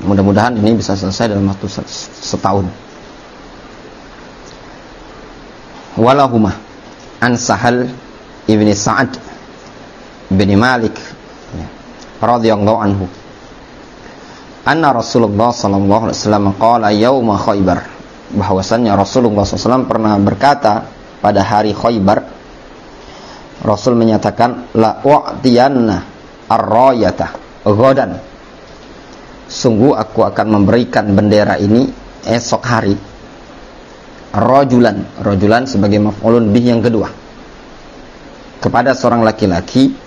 Mudah-mudahan ini bisa selesai dalam waktu setahun. Walahuma an Sahal ibni Sa'ad bin Malik radhiyallahu anhu anna Rasulullah sallallahu alaihi wasallam qala yauma Khaybar, bahwasannya Rasulullah SAW pernah berkata pada hari Khaybar. Rasul menyatakan la u'tiyanna ar-rayata ghadan, sungguh aku akan memberikan bendera ini esok hari. Rajulan sebagai maf'ulun bih yang kedua, kepada seorang laki-laki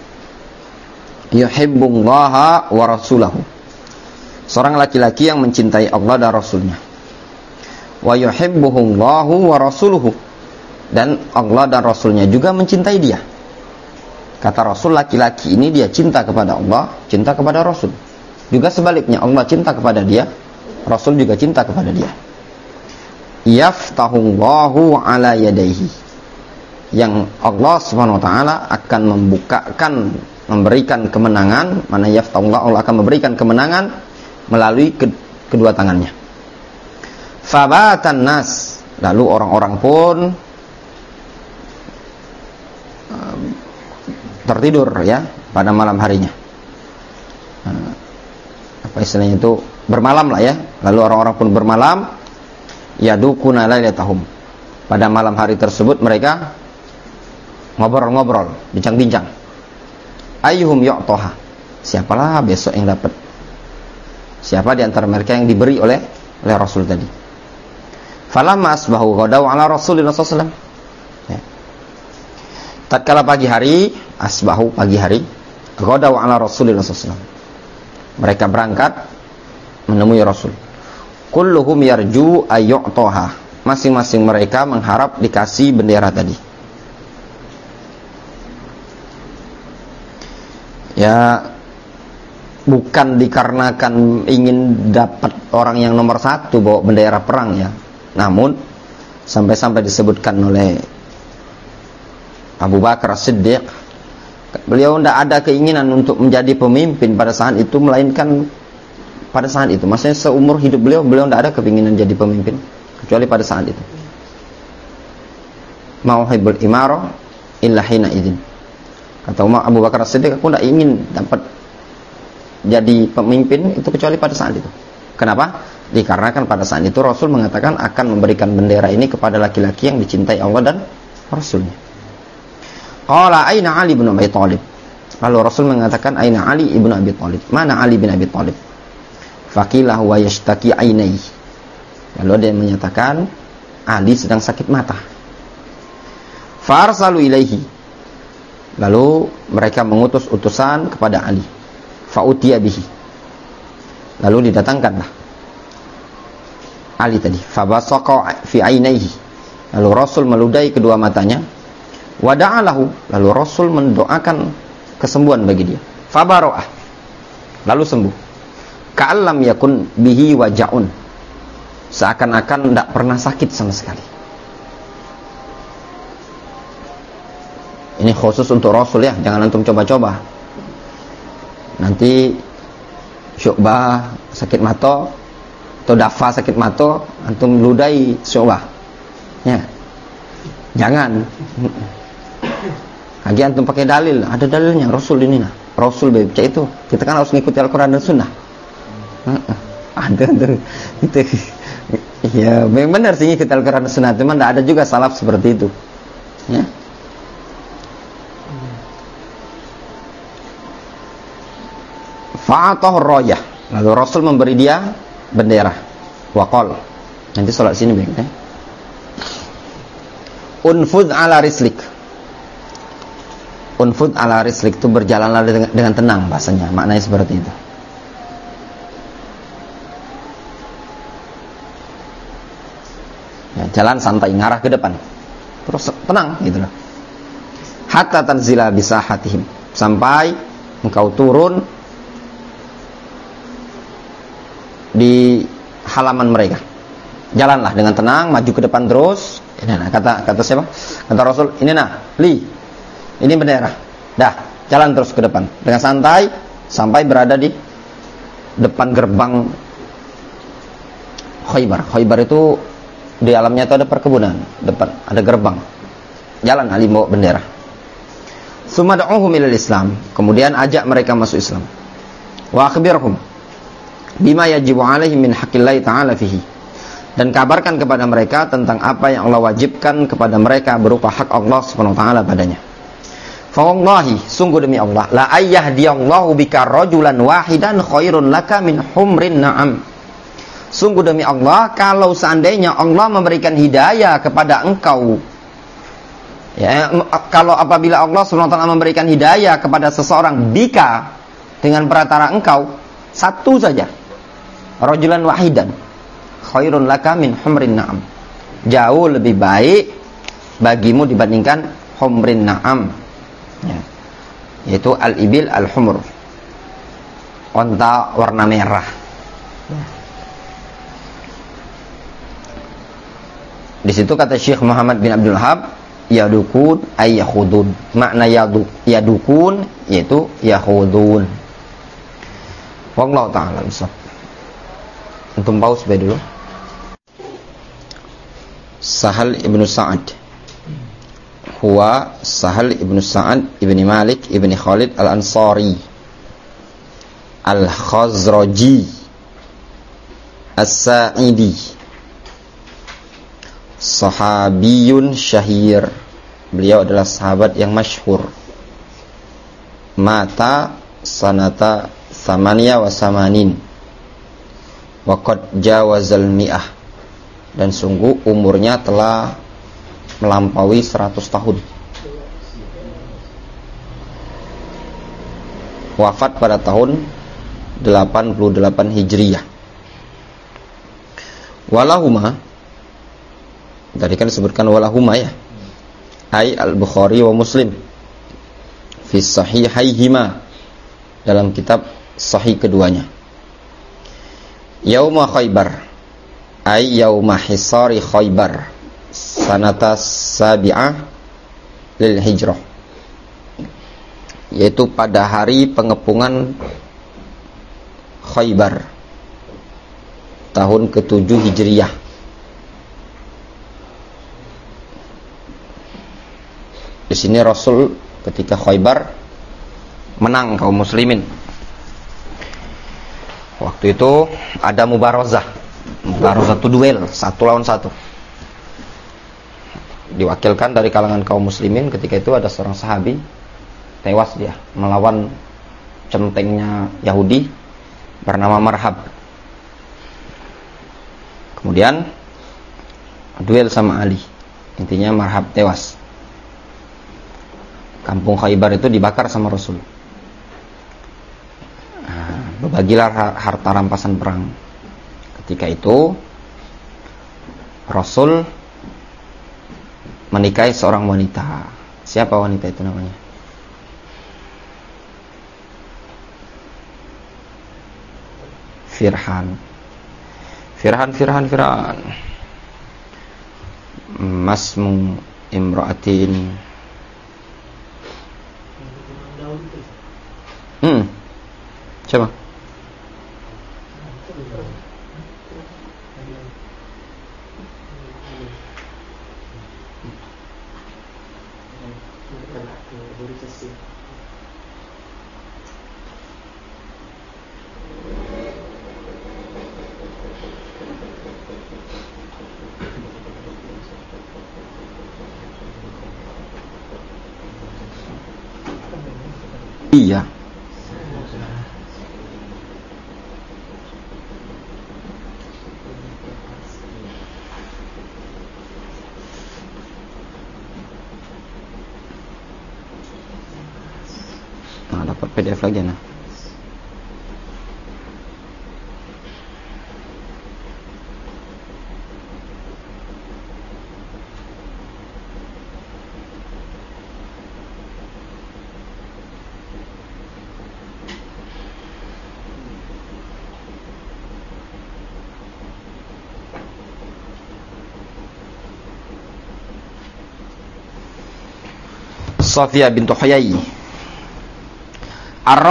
yuhibbullaha wa rasulahu, seorang laki-laki yang mencintai Allah dan Rasulnya. Wa yuhibbuhullahu wa rasuluhu, dan Allah dan Rasulnya juga mencintai dia. Kata Rasul, laki-laki ini dia cinta kepada Allah, cinta kepada Rasul. Juga sebaliknya, Allah cinta kepada dia, Rasul juga cinta kepada dia. Yaftahullahu ala yadayhi, yang Allah subhanahu wa ta'ala akan membukakan, memberikan kemenangan. Mana yaftahullah, Allah akan memberikan kemenangan melalui kedua tangannya. Fabatan nas, lalu orang-orang pun tertidur ya pada malam harinya. Apa istilahnya itu, bermalam lah ya. Lalu orang-orang pun bermalam, yadukuna lailatahum, pada malam hari tersebut mereka ngobrol-ngobrol, bincang-bincang. Ayyuhum yu'taha, siapalah besok yang dapat, siapa di antara mereka yang diberi oleh Rasul tadi. Falamma asbahu ghadaw ala Rasulillah sallallahu alaihi wasallam, ya. Tatkala pagi hari, asbahu pagi hari, ghadaw ala Rasulillah sallallahu alaihi wasallam, mereka berangkat menemui Rasul. Kulluhum yarju ayyu'taha, masing-masing mereka mengharap dikasih bendera tadi. Ya, bukan dikarenakan ingin dapat orang yang nomor satu bawa bendera perang ya. Namun sampai-sampai disebutkan oleh Abu Bakar As-Siddiq, beliau tidak ada keinginan untuk menjadi pemimpin pada saat itu, melainkan pada saat itu, maksudnya seumur hidup beliau tidak ada keinginan jadi pemimpin kecuali pada saat itu. Mauhibul imarah illa hina idzin, kata Abu Bakar As-Siddiq, aku tidak ingin dapat jadi pemimpin itu kecuali pada saat itu. Kenapa? Dikarenakan pada saat itu Rasul mengatakan akan memberikan bendera ini kepada laki-laki yang dicintai Allah dan Rasulnya. Qala aina Ali bin Abi Thalib, lalu Rasul mengatakan aina Ali ibn Abi Thalib, mana Ali bin Abi Thalib? Faqilah wa yashtaki ainai, lalu dia menyatakan Ali sedang sakit mata. Farsalu ilaihi, lalu mereka mengutus utusan kepada Ali. Fa'utiya bihi, lalu didatangkanlah Ali tadi. Fabasaqa fi ainaihi, lalu Rasul meludahi kedua matanya. Wada'alahu, lalu Rasul mendoakan kesembuhan bagi dia. Fabaro'ah, lalu sembuh. Ka'allam yakun bihi waja'un, seakan-akan tidak pernah sakit sama sekali. Ini khusus untuk Rasul ya, jangan antum coba-coba. Nanti Syu'bah sakit mata atau Dafa sakit mata, antum ludahi Syu'bah ya, jangan. Lagi antum pakai dalil, ada dalilnya Rasul ini nah, Rasul baca itu, kita kan harus mengikuti Al-Quran dan Sunnah. Ada tuh itu ya, memang benar sih ngikuti Al-Quran dan Sunnah, cuman tidak ada juga salaf seperti itu ya. Fa'atahu rayah, lalu Rasul memberi dia bendera. Waqal, nanti sholat sini baik ya. Unfud ala rislik, unfud ala rislik itu berjalanlah dengan tenang, bahasanya maknanya seperti itu. Ya, jalan santai, ngarah ke depan, terus tenang gitu loh. Hatta tanzila bisahatihim, sampai engkau turun di halaman mereka. Jalanlah dengan tenang, maju ke depan terus. Ini nah, kata siapa? Kata Rasul, ini nah, ini bendera. Dah, jalan terus ke depan dengan santai sampai berada di depan gerbang Khaybar. Khaybar itu di alamnya itu ada perkebunan, depan ada gerbang. Jalan Ali bawa bendera. Tsumma da'uhum ilal Islam. Kemudian ajak mereka masuk Islam. Wa akhbirhum bima yajibu alaihim min haqqillahi ta'ala fihi. Dan kabarkan kepada mereka tentang apa yang Allah wajibkan kepada mereka berupa hak Allah Subhanahu wa taala padanya. Fa wallahi, sungguh demi Allah, la ayyahdiyallahu bika rajulan wahidan khairun laka min humrin na'am. Sungguh demi Allah, kalau seandainya Allah memberikan hidayah kepada engkau, ya, kalau apabila Allah SWT memberikan hidayah kepada seseorang bika, dengan perantara engkau, satu saja, rajulan wahidan khairun laka min humrin na'am, jauh lebih baik bagimu dibandingkan humrin na'am, ya, yaitu al-ibil al-humur, onta warna merah, ya. Di situ kata Syekh Muhammad bin Abdul Wahab, yadukun ay yakhudun. Makna yadukun yaitu yakhudun. Wallahu ta'ala bisawab. Antum pause bae dulu. Sahal ibnu Sa'ad. Huwa Sahal ibnu Sa'ad ibni Malik ibni Khalid al-Ansari al-Khazraji as-Sa'idi, sahabiyun syahir. Beliau adalah sahabat yang masyhur. Mata sanata samania wa samanin wa qad jawazal mi'ah, dan sungguh umurnya telah melampaui 100 tahun. Wafat pada tahun 88 Hijriyah. Walahuma, tadi kan disebutkan walahuma, ya, ai al-Bukhari wa Muslim fi sahihaihima, dalam kitab sahih keduanya. Yauma Khaybar ai yauma hisari Khaybar sanata sabi'ah lil hijrah, yaitu pada hari pengepungan Khaybar tahun ke-7 Hijriyah. Di sini Rasul ketika Khaybar menang kaum muslimin. Waktu itu ada mubarazah. Mubarazah itu duel, 1 lawan 1. Diwakilkan dari kalangan kaum muslimin. Ketika itu ada seorang sahabi, tewas dia melawan centengnya Yahudi bernama Marhab. Kemudian duel sama Ali. Intinya Marhab tewas. Kampung Khaybar itu dibakar sama Rasul. Berbagilah harta rampasan perang. Ketika itu Rasul menikahi seorang wanita. Siapa wanita itu namanya? Firhan. Masmu imra'atin. Coba. Iya. Nah, dapat PDF lagi nah. Safiyah bintu Huyai.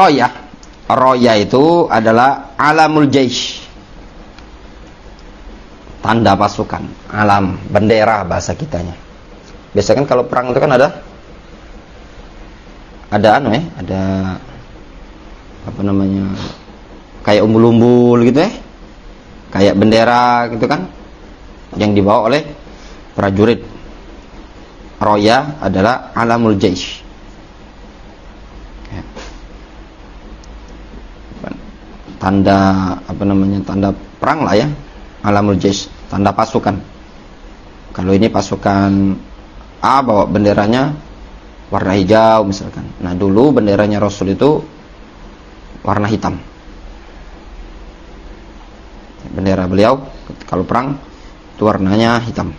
Ar-Rayah itu adalah alamul jaish. tanda pasukan, alam, bendera bahasa kitanya. Biasanya kan kalau perang itu kan ada ada apa namanya, kayak umbul-umbul gitu kayak bendera gitu kan, yang dibawa oleh prajurit. Roya adalah alamul jaish, tanda apa namanya, tanda perang lah ya, alamul jaish, tanda pasukan. Kalau ini pasukan A bawa benderanya warna hijau misalkan. Nah dulu benderanya Rasul itu warna hitam. Bendera beliau kalau perang itu warnanya hitam.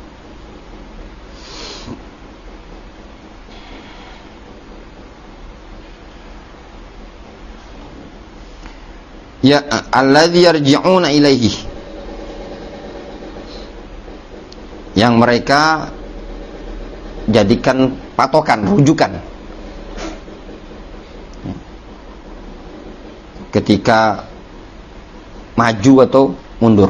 Ya, alladzi yarji'una ilaihi, yang mereka jadikan patokan, rujukan ketika maju atau mundur.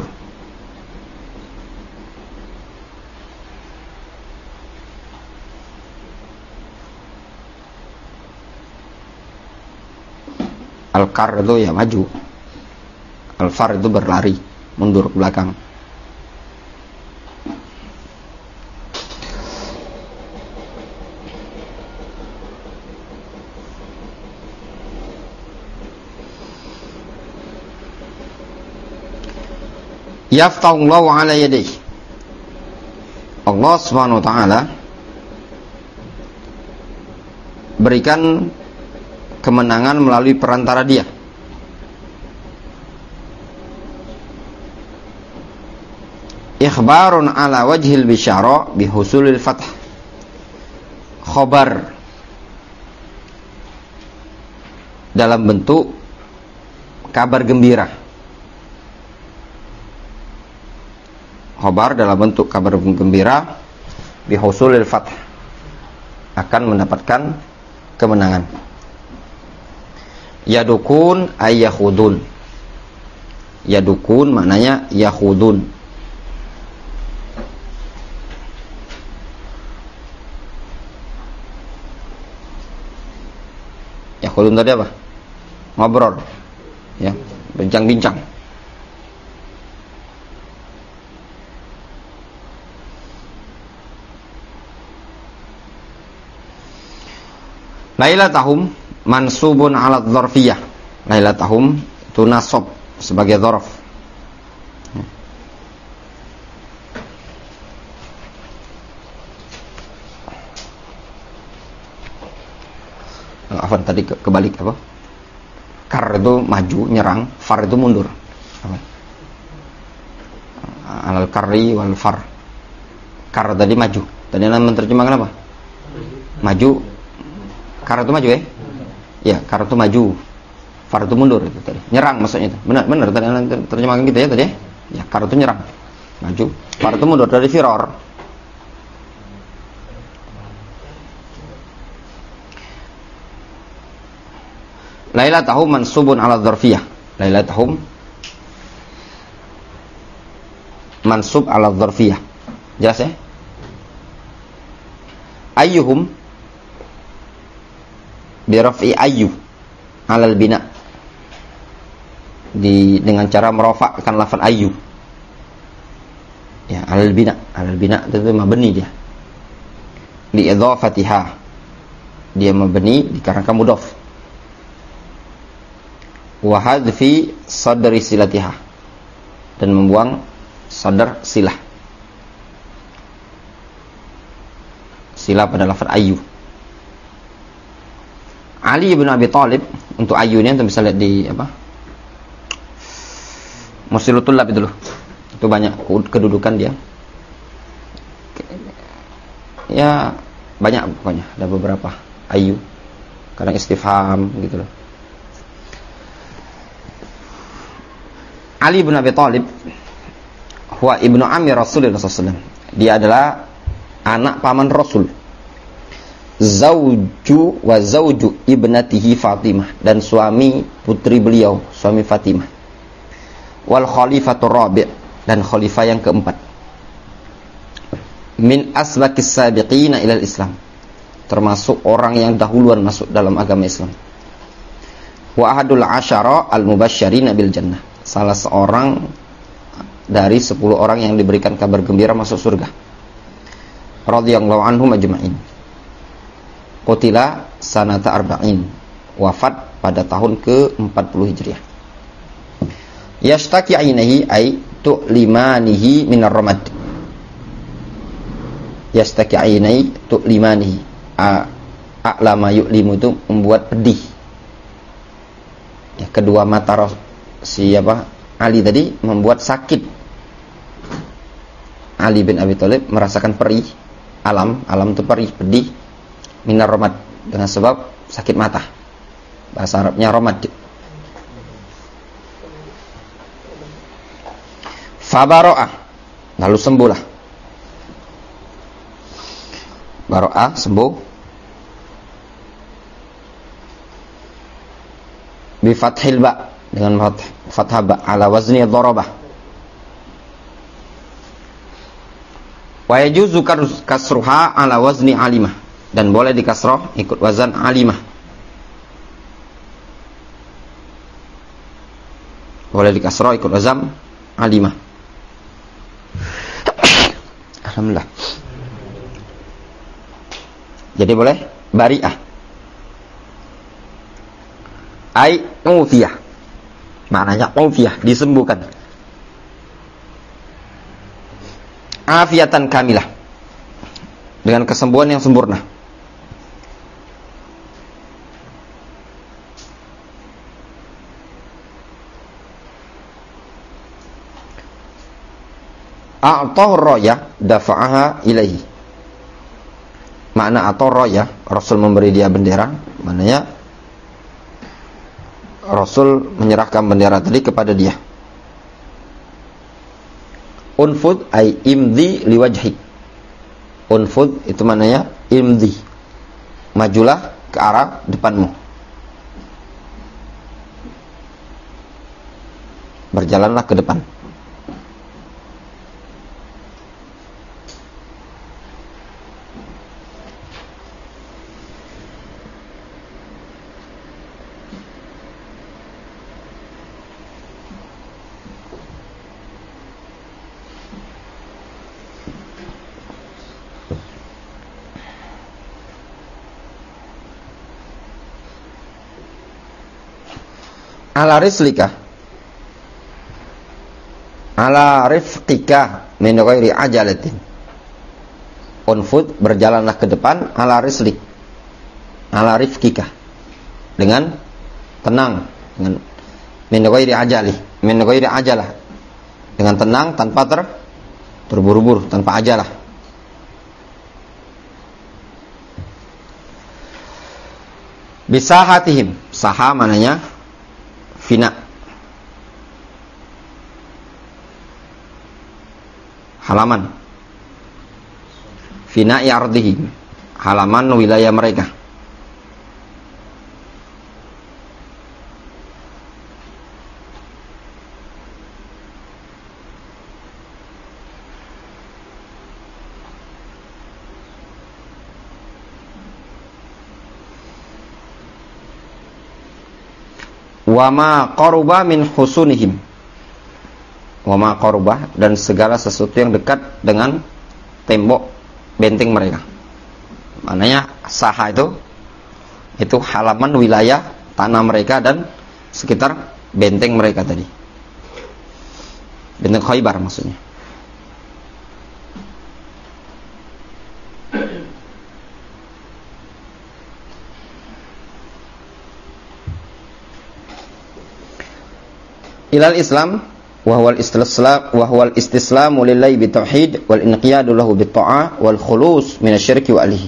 Al-kar itu ya maju, al-far itu berlari, mundur ke belakang. Yaftahullahu ala yadayhi, Allah subhanahu wa ta'ala berikan kemenangan melalui perantara dia. Ikhbarun ala wajhil bisyara bihusulil fath, khobar dalam bentuk kabar gembira. Khobar dalam bentuk kabar gembira bihusulil fath, akan mendapatkan kemenangan. Yadukun ayyakhudun, yadukun maknanya yakhudun. Yakhudun tadi apa? Ngobrol ya, bincang-bincang. Lailatahum mansubun ala dzarfiyah. Lailatahum itu nasab sebagai dzarf. Afwan tadi kebalik apa? Kar itu maju, nyerang, far itu mundur. Alal karri wal far. Kar tadi maju. Tadi nama menerjemahkan apa? Maju. Kar itu maju ya? Ya, kar itu maju. Far itu mundur itu tadi. Nyerang maksudnya itu. Benar tadi terjemahkan kita ya tadi ya. Ya, kar itu nyerang. Maju. Far itu mundur dari firor. Lailatahum mansubun ala dzarfiyah. Lailatahum mansub ala dzarfiyah. Jelas ya? Ayyuhum bi raf'i ayyu alal bina, dengan cara merofakkan lafaz ayyu ya, alal bina itu mabni dia, li idhafatiha, dia mabni dikarenakan mudhaf, wa hadfi sadri silatiha, dan membuang sadar silah pada lafaz ayyu. Ali bin Abi Thalib, untuk ayunya itu bisa lihat di apa? Musilutul Lab itu loh. Itu banyak kedudukan dia. Ya, banyak pokoknya, ada beberapa ayu. Kadang istifham gitu loh. Ali bin Abi Thalib huwa ibnu ammi Rasulullah SAW. Dia adalah anak paman Rasul. Zauju wa zauju ibnatihi Fatimah, dan suami putri beliau, suami Fatimah. Wal khalifatur rabi', dan khalifah yang keempat. Min asbaqis sabiqina ilal Islam, termasuk orang yang dahuluan masuk dalam agama Islam. Wa ahadul asyara al-mubasysyirina bil jannah, salah seorang dari 10 orang yang diberikan kabar gembira masuk surga. Radhiyallahu anhum ajma'in. Qutila sanata arba'in, wafat pada tahun ke-40 Hijriah. Yashtaki ainihi ay tu'limanihi minar ramad. Yashtaki ainihi tu'limanihi, a'lama yu'limu, itu membuat pedih. Ya, kedua mata siapa? Ali tadi membuat sakit. Ali bin Abi Thalib merasakan perih, alam itu perih, pedih, minar ramad, dengan sebab sakit mata. Bahasa Arabnya ramad. Fabaro'ah, lalu sembuhlah. Baro'ah, sembuh. Bifathil ba, dengan fathah ba, ala wazni dharabah. Wa yajuzu kasruha ala wazni alimah, dan boleh dikasroh ikut wazan alimah. Boleh dikasroh ikut wazan alimah. Alhamdulillah. Jadi boleh bari'ah. Ai ufiyah. Maknanya ufiyah, disembuhkan. Afiatan kamilah, dengan kesembuhan yang sempurna. A'tahu rayah dafa'aha ilaihi. Makna atau rayah, Rasul memberi dia bendera, maknanya Rasul menyerahkan bendera tadi kepada dia. Unfud ay imdi liwajhik. Unfud itu maknanya imdi, majulah ke arah depanmu, berjalanlah ke depan. Ala rislika, ala rifqika min ghairi ajalatin. Unfud, berjalanlah ke depan, ala rislik, ala rifqika, dengan tenang, dengan min ghairi ajali, min ghairi ajalah, dengan tenang tanpa terburu-buru, tanpa ajalah. Bisahatihim, saha mananya fina, halaman. Fina yardihim, halaman wilayah mereka. Wama qaruba min husunihim, wama qaruba, dan segala sesuatu yang dekat dengan tembok benteng mereka. Maknanya saha itu halaman wilayah tanah mereka dan sekitar benteng mereka tadi. Benteng Khaybar maksudnya. Ilal Islam wa huwal istislamu lillahi bitauhid wal inqiyadu lahu bitta'ah wal khulus minasyirki wa alihi.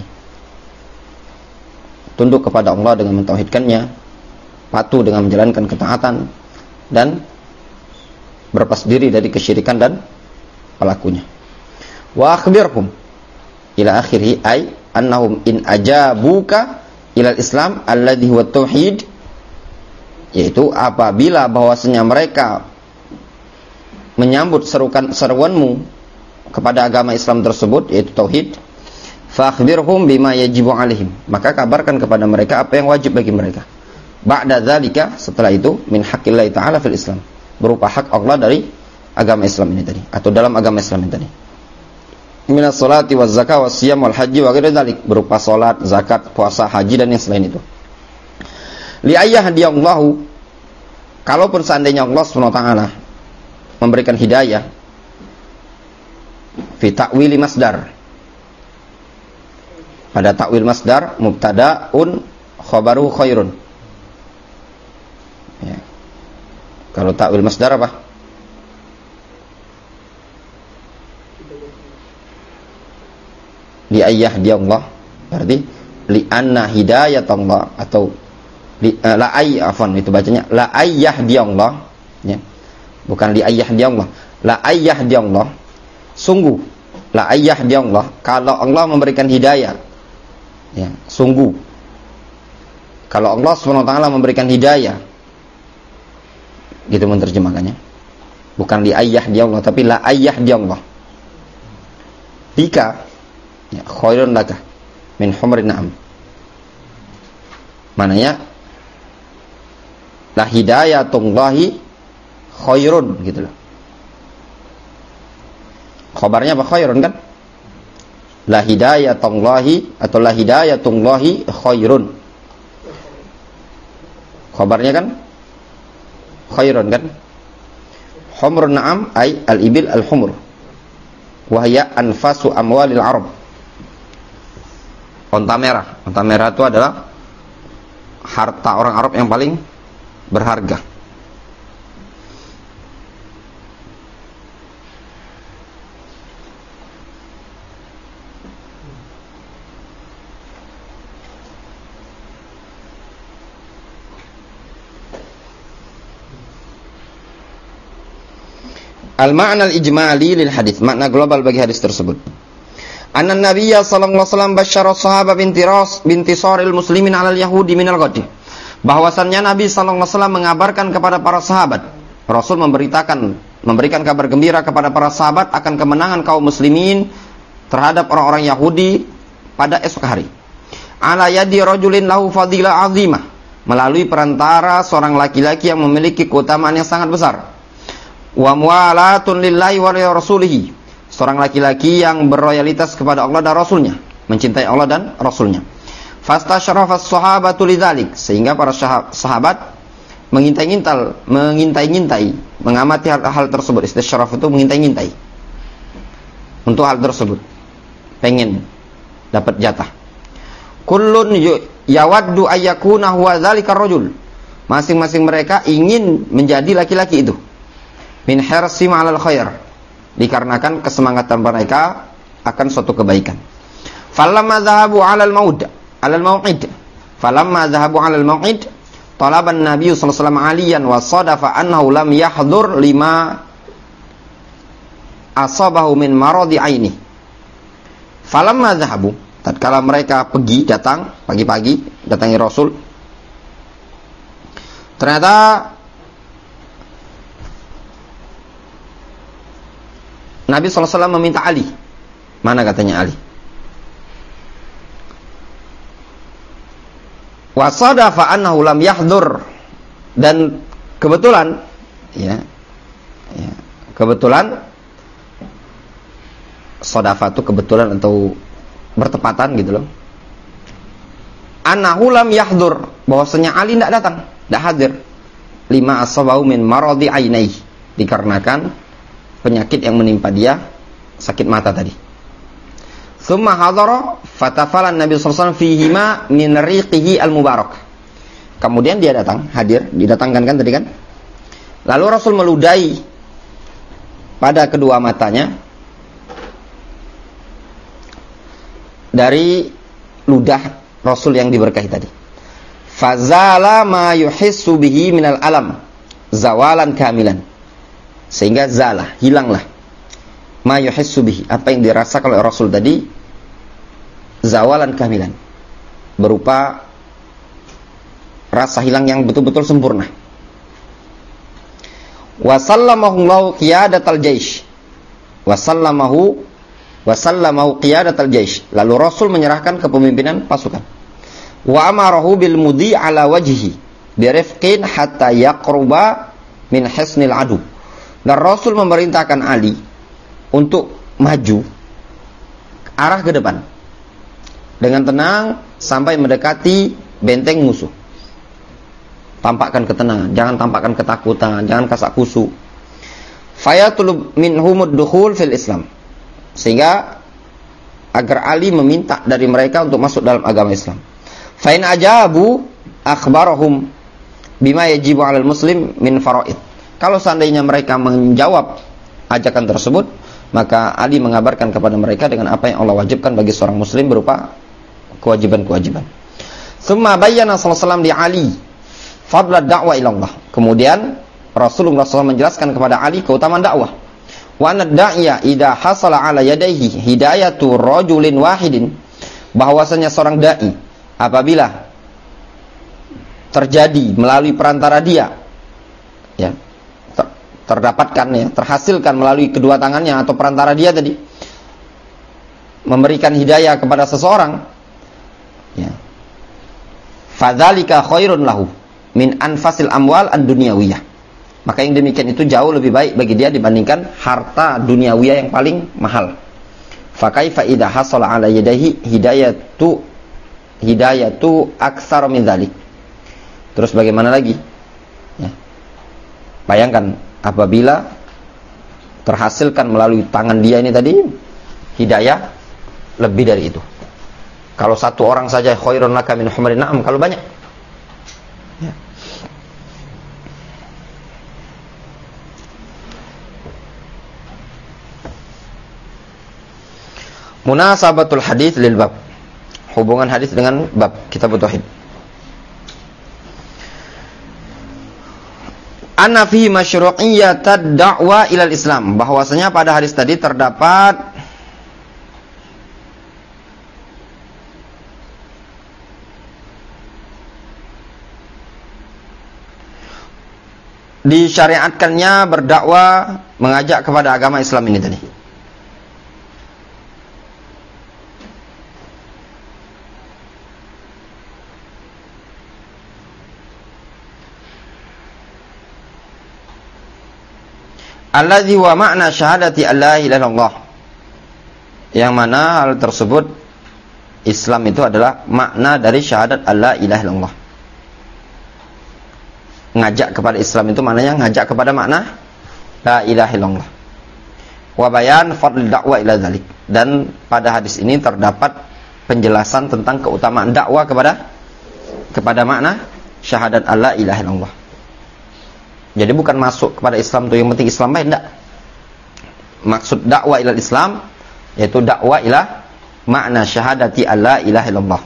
Tunduk kepada Allah dengan mentauhidkannya, patuh dengan menjalankan ketaatan, dan berlepas diri dari kesyirikan dan pelakunya. Wa akhbirhum ila akhirih ay annahum in ajabuka ilal Islam alladhi huwa tauhid, yaitu apabila bahwasanya mereka menyambut seruanmu kepada agama Islam tersebut, yaitu tauhid, fa'akhbirhum bima yajibu alaihim, maka kabarkan kepada mereka apa yang wajib bagi mereka. Ba'da dzalika, setelah itu, min haqqillahi ta'ala fil Islam, berupa hak Allah dari agama Islam ini tadi, atau dalam agama Islam ini tadi. Minas salati waz zakah was siyam wal haji wa ghairi dzalik, berupa salat, zakat, puasa, haji dan yang selain itu. Li ayyahdiyallahu, kalaupun seandainya Allah SWT memberikan hidayah, fi ta'wili masdar, pada ta'wil masdar, mubtada'un khabaru khairun. Ya. Kalau ta'wil masdar apa? Li ayyahdiyallah, berarti li anna hidayatullah, atau la afwan, itu bacanya la ayyahdiyallah, ya. Bukan li ayyahdiyallah, la ayyahdiyallah, sungguh la ayyahdiyallah, kalau Allah memberikan hidayah, ya, sungguh kalau Allah SWT memberikan hidayah, gitu menerjemahkannya, bukan li ayyahdiyallah tapi la ayyahdiyallah, jika, ya, khairun laka min humrin na'am, mananya la hidayatullahi khairun, gitu loh. Khabarnya apa? Khairun kan? La hidayatullahi atau la hidayatullahi khairun. Khabarnya kan? Khairun kan? Humrun na'am ay al-ibil al-humr. Wa hiya anfasu amwalil Arab. Onta merah. Onta merah itu adalah harta orang Arab yang paling berharga. Al-ma'na al-ijmali lil hadis, makna global bagi hadis tersebut. Anna Nabiyya sallallahu alaihi wasallam basyara sahabat bintisaril muslimin 'alal yahudi minal ghadi. Bahwasannya Nabi sallallahu alaihi wasallam mengabarkan kepada para sahabat, Rasul memberikan kabar gembira kepada para sahabat akan kemenangan kaum muslimin terhadap orang-orang Yahudi pada esok hari. Ala yadi rajulin lahu fadilah 'azimah, melalui perantara seorang laki-laki yang memiliki keutamaan yang sangat besar. Wa muwalatun lillahi wa rasulihi, seorang laki-laki yang berloyalitas kepada Allah dan Rasulnya, mencintai Allah dan Rasulnya. Fastasyrafas sahabatu lidzalik, sehingga para sahabat mengintai-ngintai, mengamati hal tersebut. Istasyraf itu mengintai-ngintai untuk hal tersebut, pengen dapat jatah. Kullun yawaddu ayyakuna huwa dzalikar rajul, masing-masing mereka ingin menjadi laki-laki itu. Min hirsim 'alal khair, dikarenakan kesemangatan mereka akan suatu kebaikan. Falamma dhahabu 'alal mau'id, falamma dhahabu 'alal mau'id, talaba an-nabiy sallallahu alaihi wasallam 'aliyan wa sadafa annahu lam yahdhur lima asabahu min maradi 'aini. Falamma dhahabu, tatkala mereka datang pagi-pagi, datangi Rasul, ternyata Nabi SAW meminta Ali. Mana katanya Ali? Wasadafa annahu lam yahdhur, dan kebetulan, kebetulan, sadafa itu kebetulan atau bertepatan gitu loh. Annahu lam yahdhur, bahwasanya Ali tidak datang, tidak hadir. Lima asabahu min maradi ainai, dikarenakan penyakit yang menimpa dia, sakit mata tadi. Tsumma hadara fatafala Nabi sallallahu alaihi wasallam fihima min riqihi al-mubarak. Kemudian dia datang, hadir, didatangkan kan tadi kan? Lalu Rasul meludahi pada kedua matanya dari ludah Rasul yang diberkahi tadi. Fazala ma yuhissu bihi minal alam zawalan kamilan. Sehingga zalah, hilanglah ma yuhissu bihi, apa yang dirasakan oleh Rasul tadi, zawalan kamilan, berupa rasa hilang yang betul-betul sempurna. Wa sallamahu Allahu qiyadatal jaish. Wa sallamahu qiyadatal jaish. Lalu Rasul menyerahkan kepemimpinan pasukan. Wa amarahu bil mudi ala wajhihi birifqin hatta yaqruba min hisnil adu. Dan Rasul memerintahkan Ali untuk maju arah ke depan dengan tenang sampai mendekati benteng musuh. Tampakkan ketenangan, jangan tampakkan ketakutan, jangan kasak kusuk. Fayatulub minhumud dukhul fil Islam. Sehingga agar Ali meminta dari mereka untuk masuk dalam agama Islam. Fa in ajabu akhbarahum bima yajibu 'alal muslim min faraid. Kalau seandainya mereka menjawab ajakan tersebut, maka Ali mengabarkan kepada mereka dengan apa yang Allah wajibkan bagi seorang muslim berupa kewajiban-kewajiban. Tsumma bayyana sallallahu alaihi wasallam li Ali fadla da'wah ila Allah. Kemudian Rasulullah SAW menjelaskan kepada Ali keutamaan dakwah. Wa anad da'iya idza hasala 'ala yadayhi hidayatu rajulin wahidin, bahwasanya seorang dai apabila terjadi melalui perantara dia, ya, terdapatkan, ya, terhasilkan melalui kedua tangannya atau perantara dia tadi memberikan hidayah kepada seseorang, ya, fadzalika khairun lahu min anfasil amwal ad-dunyawiyah. Maka yang demikian itu jauh lebih baik bagi dia dibandingkan harta duniawiyah yang paling mahal. Fa kaifa idza hasala 'ala yadayhi hidayatu aktsar min dzalik. Terus bagaimana lagi? Ya. Bayangkan apabila terhasilkan melalui tangan dia ini tadi hidayah lebih dari itu. Kalau satu orang saja khairun laka min humrin na'am, kalau banyak. Ya. Munasabatul hadis lil bab. Hubungan hadis dengan bab kitab tauhid. Anna fihi masyru'iyyatad da'wa ilal Islam, bahwasanya pada hadis tadi terdapat disyariatkannya berdakwah mengajak kepada agama Islam ini tadi. Alladzi wa ma'na syahadati alla ilaha illallah. Yang mana hal tersebut Islam itu adalah makna dari syahadat alla ilaha illallah. Ngajak kepada Islam itu maknanya ngajak kepada makna la ilaha illallah. Wa bayan fadl da'wa ila dzalik. Dan pada hadis ini terdapat penjelasan tentang keutamaan dakwah kepada makna syahadat alla ilaha illallah. Jadi bukan masuk kepada Islam itu yang penting Islam baik, enggak. Maksud dakwah ila Islam yaitu dakwah ila makna syahadati alla ilaha illallah.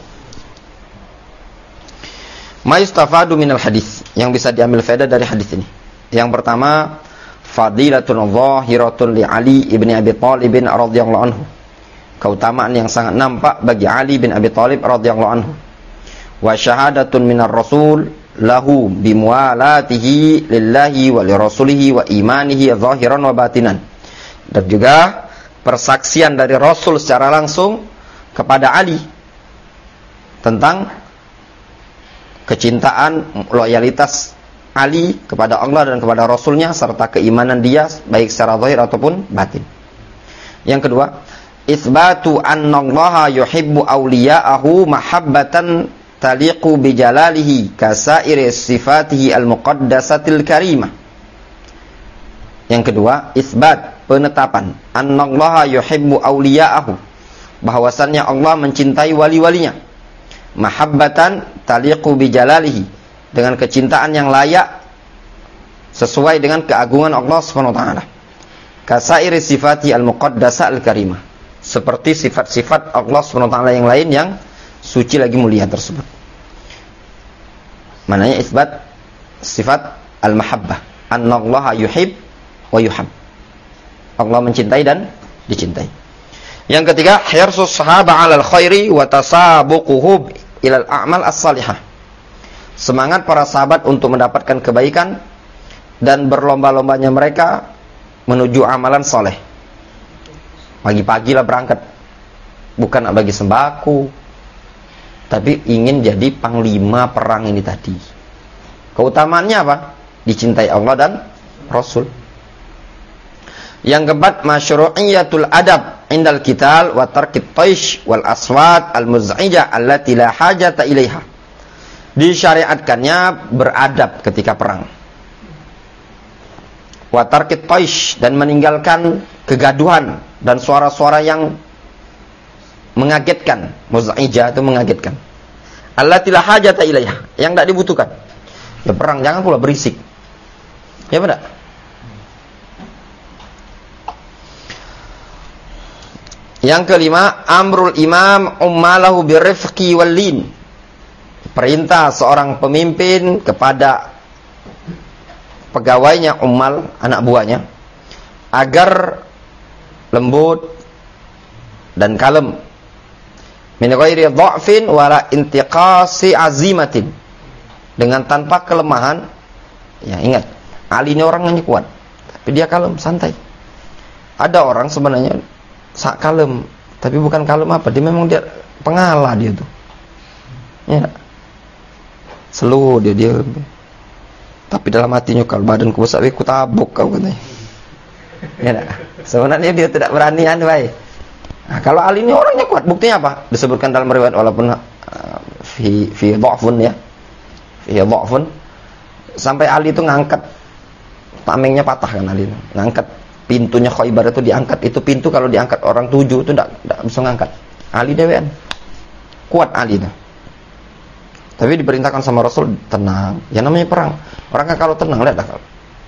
Ma yustafadu minal hadis, yang bisa diambil faedah dari hadis ini. Yang pertama, fadilatun zahiratun li Ali ibn Abi Thalib radhiyallahu anhu. Keutamaan yang sangat nampak bagi Ali bin Abi Thalib radhiyallahu anhu. Wa syahadatun minar rasul lahu bimualatihi lillahi wa lirasulihi wa imanihi zahiran wa batinan. Dan juga persaksian dari Rasul secara langsung kepada Ali tentang kecintaan, loyalitas Ali kepada Allah dan kepada Rasulnya serta keimanan dia baik secara zahir ataupun batin. Yang kedua, itsbatu annallaha yuhibbu awliya'ahu mahabbatan taliqu bijalalihi kasairi sifatihi al-muqaddasatil karimah. Yang kedua, isbat, penetapan, annallaha yuhibbu awliya'ahu, bahwasannya Allah mencintai wali-walinya, mahabbatan taliqu bijalalihi, dengan kecintaan yang layak sesuai dengan keagungan Allah Subhanahu wa taala. Kasairi sifatihi al-muqaddasah al-karimah, seperti sifat-sifat Allah Subhanahu wa taala yang lain yang suci lagi mulia tersebut. Mananya isbat sifat al-mahabbah, annallaha yuhib wa yuhab. Allah mencintai dan dicintai. Yang ketiga, hirsus sahabah 'alal khairi wa tasabuquhum ilal a'mal as-salihah. Semangat para sahabat untuk mendapatkan kebaikan dan berlomba-lombanya mereka menuju amalan soleh. Pagi-pagilah berangkat, bukan nak bagi sembako, tapi ingin jadi panglima perang ini tadi. Keutamaannya apa? Dicintai Allah dan Rasul. Yang keempat, masyru'iyatul adab indal qital wa tarkit taish wal aswat al muz'ijah allati la hajata ilaiha. Disyariatkannya beradab ketika perang. Wa tarkit taish, dan meninggalkan kegaduhan dan suara-suara yang mengagetkan. Muz'ijah itu mengagetkan. Allati la hajata ilaiha, yang tidak dibutuhkan. Ya perang jangan pula berisik. Ya benar? Yang kelima, amrul imam ummalahu birifqi wal lin. Perintah seorang pemimpin kepada pegawainya, ummal, anak buahnya, agar lembut dan kalem. Min ghairi dha'fin wala intiqasi azimatin. Dengan tanpa kelemahan. Ya ingat, Ali ini orangnya kuat, tapi dia kalem, santai. Ada orang sebenarnya kalem, tapi bukan kalem apa, dia memang dia pengalah dia tuh. Ya. Slow dia. Tapi dalam hatinya kalau badanku besar, aku tabuk kau katanya. Ya. Sebenarnya dia tidak beranian baik. Nah, kalau Ali ini orangnya kuat, buktinya apa? Disebutkan dalam riwayat walaupun fi dha'fun ya. Fi dha'fun. Sampai Ali itu ngangkat tamengnya patah kan Ali. Ngangkat pintunya Khaybar itu diangkat. Itu pintu kalau diangkat orang 7 itu tidak bisa ngangkat. Ali dewean. Kuat Ali itu. Tapi diperintahkan sama Rasul tenang. Ya namanya perang. Orang kan kalau tenang lihat dah.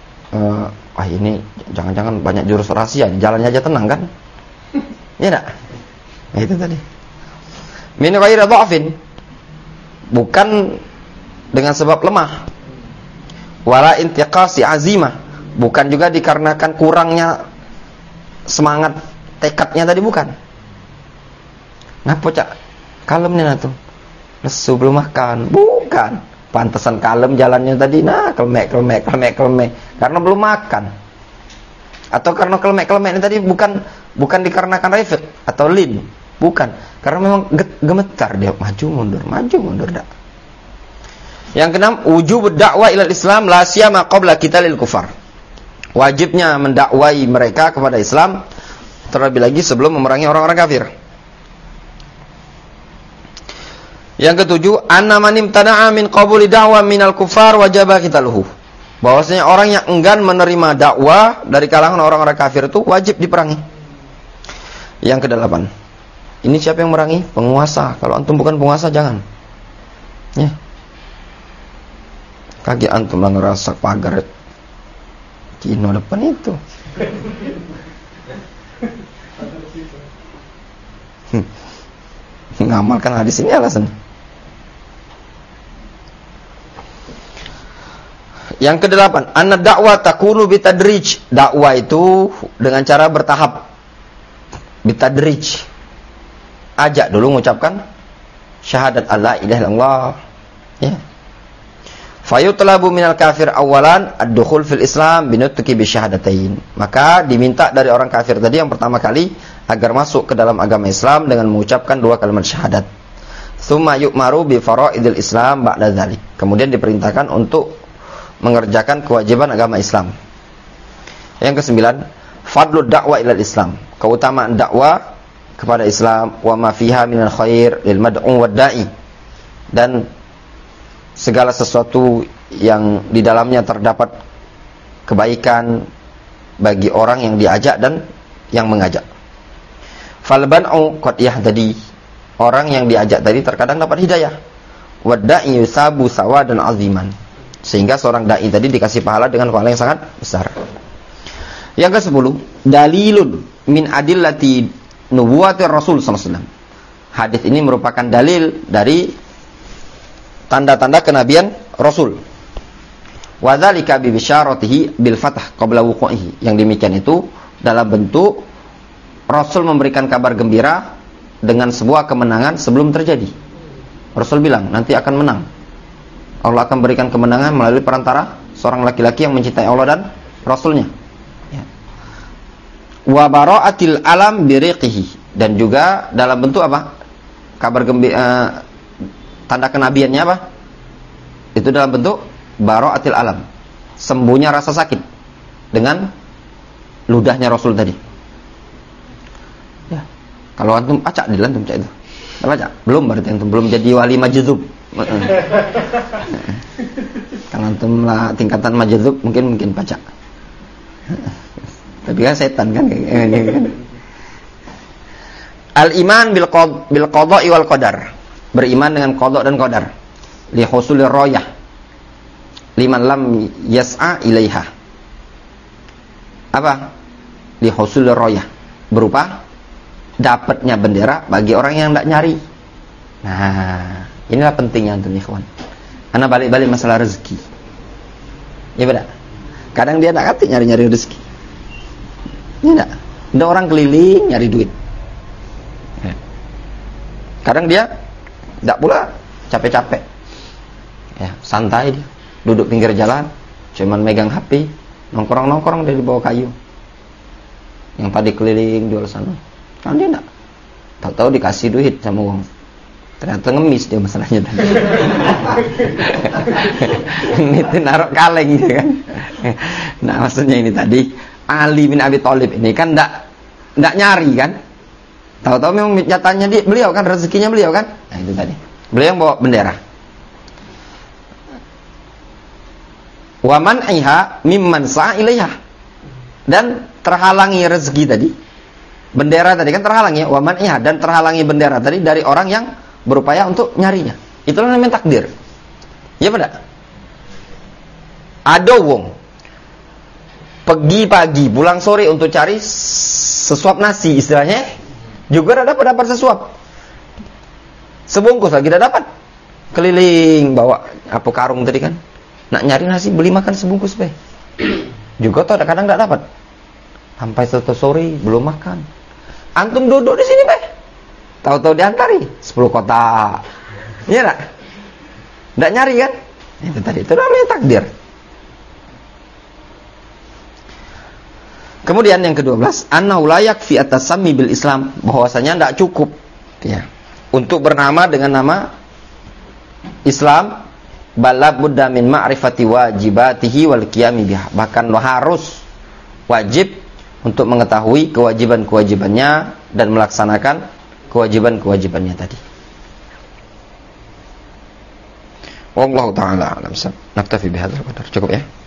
Ini jangan-jangan banyak jurus rahasia. Jalannya aja tenang kan? Ya enggak? Nah, itu tadi. Min ghairi dha'fin. Bukan dengan sebab lemah. Wala intiqasi azimah. Bukan juga dikarenakan kurangnya semangat tekadnya tadi, bukan. Ngapa cak? Kalem nih tuh. Lesu belum makan. Bukan. Pantesan kalem jalannya tadi. Nah, kelemek. Karena belum makan. Atau karena kelemek ini tadi bukan dikarenakan rifq atau lin. Bukan. Karena memang gemetar dia maju mundur dak. Yang keenam, wujub dakwah ilal Islam la siyama qabla qitalil kufar. Wajibnya mendakwai mereka kepada Islam, terlebih lagi sebelum memerangi orang-orang kafir. Yang ketujuh, anna man imtana'a min qabuli da'wa minal kufar wajaba qitaluhu. Bahwasanya orang yang enggan menerima dakwah dari kalangan orang-orang kafir itu wajib diperangi. Yang kedelapan, ini siapa yang merangi? Penguasa. Kalau antum bukan penguasa jangan. Ya. Kaki antum lah ngerasa pagar Cino depan itu. Ngamalkan hadis ini alasan. Yang kedelapan, anna dakwah takunu bitadrij. Dakwah itu dengan cara bertahap. Bitadrij. Ajak dulu mengucapkan syahadat alla ilaha illallah. Ya. Fayutlabu minal kafir awalan ad-dukhul fil Islam binutqi bisyahadatain. Maka diminta dari orang kafir tadi yang pertama kali agar masuk ke dalam agama Islam dengan mengucapkan 2 kalimat syahadat. Tsumma yu'maru bi faraidil Islam ba'da dzalik. Kemudian diperintahkan untuk mengerjakan kewajiban agama Islam. Yang kesembilan, fadlud dakwah ilal Islam. Keutamaan dakwah kepada Islam wa ma fiha minal khair lil mad'u wad da'i. Dan segala sesuatu yang di dalamnya terdapat kebaikan bagi orang yang diajak dan yang mengajak. Fal ban'u qad yahtadi. Orang yang diajak tadi terkadang dapat hidayah. Wad da'i yusabu sawadan aziman. Sehingga seorang dai tadi dikasih pahala dengan pahala yang sangat besar. Yang ke-10, dalilun min adillati nubuwwatir Rasul sallallahu alaihi wasallam. Hadis ini merupakan dalil dari tanda-tanda kenabian Rasul. Wa dzalika bi bisyaratihi bil fath qabla wuqu'ihi. Yang demikian itu dalam bentuk Rasul memberikan kabar gembira dengan sebuah kemenangan sebelum terjadi. Rasul bilang nanti akan menang. Allah akan berikan kemenangan melalui perantara seorang laki-laki yang mencintai Allah dan Rasulnya. Ya. Wa bara'atil alam biriqihi, dan juga dalam bentuk apa? Kabar gembira, tanda kenabiannya apa? Itu dalam bentuk bara'atil alam, sembuhnya rasa sakit dengan ludahnya Rasul tadi. Ya. Kalau antum baca di antum baca itu. Baca? Belum, berarti antum belum jadi wali majdzub. Kalau antum lah tingkatan majdzub mungkin baca. Tapi kan setan kan. Al-iman bil qada'i wal qadar. Beriman dengan qada dan qadar. Li husulir rayah. Liman lam yas'a ilaiha. Apa? Li husulir rayah. Berupa dapatnya bendera bagi orang yang tidak nyari. Nah, inilah pentingnya antum ikhwan. Ana balik-balik masalah rezeki. Ya benar. Kadang dia tak kati nyari-nyari rezeki. Ya enggak? Ada orang keliling nyari duit. Kadang dia tidak pula capek-capek. Ya, santai dia. Duduk pinggir jalan, cuman megang HP, nongkrong-nongkrong dia di bawah kayu. Yang tadi keliling jual sana. Kan dia enggak. Tahu-tahu dikasih duit sama uang. Ternyata ngemis dia masalahnya tadi. Itu naruh kaleng dia kan. Nah, maksudnya ini tadi Ali bin Abi Thalib ini kan enggak nyari kan. Tahu-tahu memang nyatanya beliau kan, rezekinya beliau kan. Nah, itu tadi. Beliau yang bawa bendera. Wa man'iha mimman sa'a ilaiha. Dan terhalangi rezeki tadi. Bendera tadi kan terhalangi, wa man'iha, dan terhalangi bendera tadi dari orang yang berupaya untuk nyarinya. Itulah namanya takdir. Ya benar. Ada wong pergi pagi, pulang sore untuk cari sesuap nasi istilahnya, juga tidak dapat sesuap. Sebungkus lagi tidak dapat. Keliling bawa apa karung tadi kan. Nak nyari nasi, beli makan sebungkus be. Juga toh kadang tidak dapat. Sampai sore belum makan. Antum duduk di sini be. Tahu-tahu diantari 10 kotak. Iya enggak? Enggak nyari kan? Itu tadi, itu namanya takdir. Kemudian yang ke-12, annahu la yakfi at-tasammi bil Islam, bahwasanya enggak cukup ya untuk bernama dengan nama Islam, bala budda min ma'rifati wajibatihi wal qiyami biha. Bahkan harus wajib untuk mengetahui kewajiban-kewajibannya dan melaksanakan kewajiban-kewajibannya tadi. Wallahu ta'ala a'lam. Naktafi bihadzal qadar. Cukup ya.